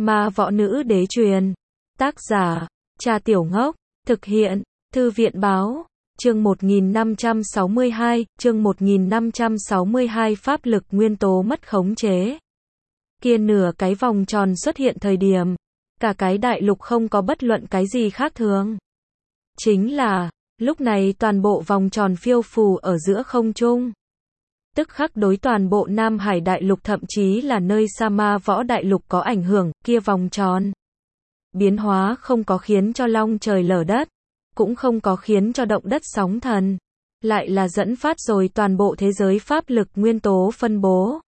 Ma võ nữ đế truyền. Tác giả, Trà Tiểu Ngốc. Thực hiện, Thư viện báo. Chương 1562, chương 1562 pháp lực nguyên tố mất khống chế. Kia nửa cái vòng tròn xuất hiện thời điểm, cả cái đại lục không có bất luận cái gì khác thường. Chính là, lúc này toàn bộ vòng tròn phiêu phù ở giữa không trung. Tức khắc đối toàn bộ Nam Hải đại lục thậm chí là nơi Sa Ma Võ đại lục có ảnh hưởng, kia vòng tròn. Biến hóa không có khiến cho long trời lở đất, cũng không có khiến cho động đất sóng thần, lại là dẫn phát rồi toàn bộ thế giới pháp lực nguyên tố phân bố.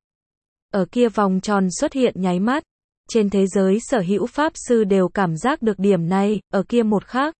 Ở kia vòng tròn xuất hiện nháy mắt, trên thế giới sở hữu pháp sư đều cảm giác được điểm này, ở kia một khắc.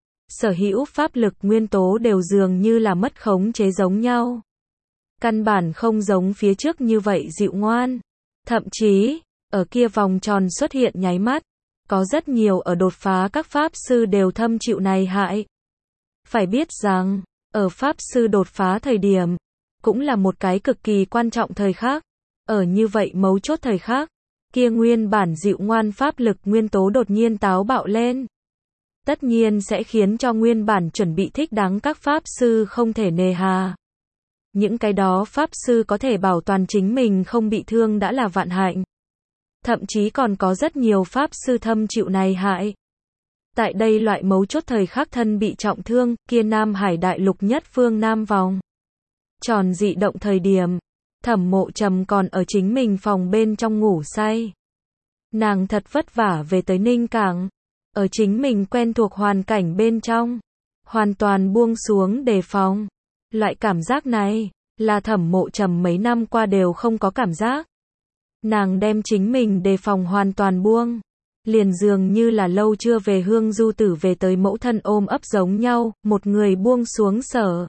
Sở hữu pháp lực nguyên tố đều dường như là mất khống chế giống nhau. Căn bản không giống phía trước như vậy dịu ngoan. Thậm chí, ở kia vòng tròn xuất hiện nháy mắt, có rất nhiều ở đột phá các pháp sư đều thâm chịu này hại. Phải biết rằng, ở pháp sư đột phá thời điểm, cũng là một cái cực kỳ quan trọng thời khắc. Ở như vậy mấu chốt thời khắc, kia nguyên bản dịu ngoan pháp lực nguyên tố đột nhiên táo bạo lên. Tất nhiên sẽ khiến cho nguyên bản chuẩn bị thích đáng các pháp sư không thể nề hà. Những cái đó pháp sư có thể bảo toàn chính mình không bị thương đã là vạn hạnh. Thậm chí còn có rất nhiều pháp sư thâm chịu này hại. Tại đây loại mấu chốt thời khắc thân bị trọng thương, kia Nam Hải đại lục nhất phương Nam vòng tròn dị động thời điểm, Thẩm Mộ Trầm còn ở chính mình phòng bên trong ngủ say. Nàng thật vất vả về tới Ninh Cảng, ở chính mình quen thuộc hoàn cảnh bên trong, hoàn toàn buông xuống đề phòng. Loại cảm giác này, là Thẩm Mộ Trầm mấy năm qua đều không có cảm giác. Nàng đem chính mình đề phòng hoàn toàn buông, liền dường như là lâu chưa về Hương Du Tử về tới mẫu thân ôm ấp giống nhau, một người buông xuống sở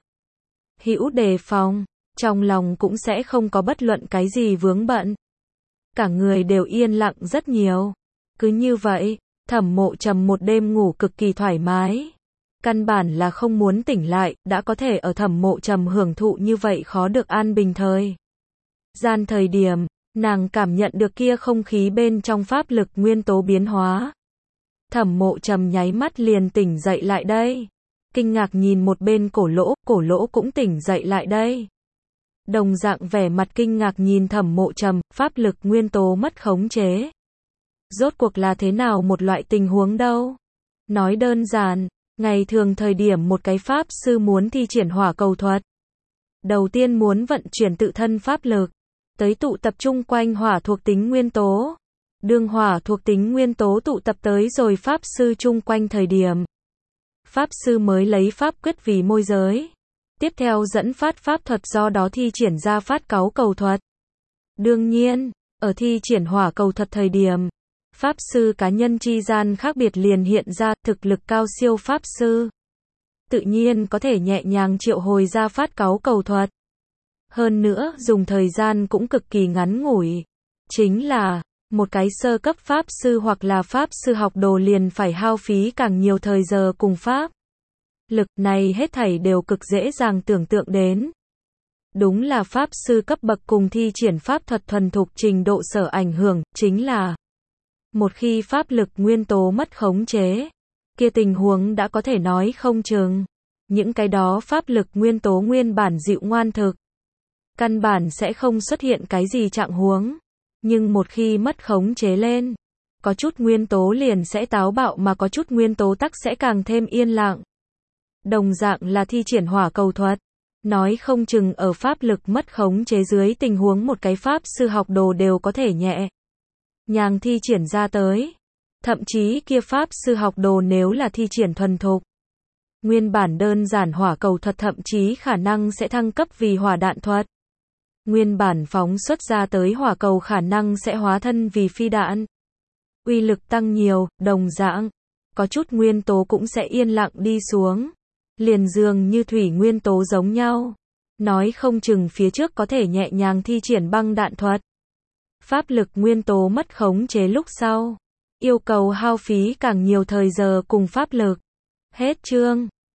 hữu đề phòng, trong lòng cũng sẽ không có bất luận cái gì vướng bận. Cả người đều yên lặng rất nhiều. Cứ như vậy, Thẩm Mộ Trầm một đêm ngủ cực kỳ thoải mái. Căn bản là không muốn tỉnh lại, đã có thể ở Thẩm Mộ Trầm hưởng thụ như vậy khó được an bình thời gian thời điểm, nàng cảm nhận được kia không khí bên trong pháp lực nguyên tố biến hóa. Thẩm Mộ Trầm nháy mắt liền tỉnh dậy lại đây. Kinh ngạc nhìn một bên cổ lỗ cũng tỉnh dậy lại đây. Đồng dạng vẻ mặt kinh ngạc nhìn Thẩm Mộ Trầm, pháp lực nguyên tố mất khống chế. Rốt cuộc là thế nào một loại tình huống đâu? Nói đơn giản, ngày thường thời điểm một cái pháp sư muốn thi triển hỏa cầu thuật. Đầu tiên muốn vận chuyển tự thân pháp lực, tới tụ tập trung quanh hỏa thuộc tính nguyên tố. Đương hỏa thuộc tính nguyên tố tụ tập tới rồi pháp sư chung quanh thời điểm. Pháp sư mới lấy pháp quyết vì môi giới. Tiếp theo dẫn phát pháp thuật do đó thi triển ra phát cáu cầu thuật. Đương nhiên, ở thi triển hỏa cầu thuật thời điểm, pháp sư cá nhân chi gian khác biệt liền hiện ra, thực lực cao siêu pháp sư tự nhiên có thể nhẹ nhàng triệu hồi ra phát cáu cầu thuật. Hơn nữa, dùng thời gian cũng cực kỳ ngắn ngủi. Chính là, một cái sơ cấp pháp sư hoặc là pháp sư học đồ liền phải hao phí càng nhiều thời giờ cùng pháp lực này hết thảy đều cực dễ dàng tưởng tượng đến. Đúng là pháp sư cấp bậc cùng thi triển pháp thuật thuần thục trình độ sở ảnh hưởng, chính là một khi pháp lực nguyên tố mất khống chế, kia tình huống đã có thể nói không chừng. Những cái đó pháp lực nguyên tố nguyên bản dịu ngoan thực, căn bản sẽ không xuất hiện cái gì trạng huống. Nhưng một khi mất khống chế lên, có chút nguyên tố liền sẽ táo bạo mà có chút nguyên tố tắc sẽ càng thêm yên lặng. Đồng dạng là thi triển hỏa cầu thuật. Nói không chừng ở pháp lực mất khống chế dưới tình huống một cái pháp sư học đồ đều có thể nhẹ nhàng thi triển ra tới. Thậm chí kia pháp sư học đồ nếu là thi triển thuần thục, nguyên bản đơn giản hỏa cầu thuật thậm chí khả năng sẽ thăng cấp vì hỏa đạn thuật. Nguyên bản phóng xuất ra tới hỏa cầu khả năng sẽ hóa thân vì phi đạn. Uy lực tăng nhiều, đồng dạng, có chút nguyên tố cũng sẽ yên lặng đi xuống. Liền dường như thủy nguyên tố giống nhau. Nói không chừng phía trước có thể nhẹ nhàng thi triển băng đạn thuật. Pháp lực nguyên tố mất khống chế lúc sau, yêu cầu hao phí càng nhiều thời giờ cùng pháp lực. Hết chương.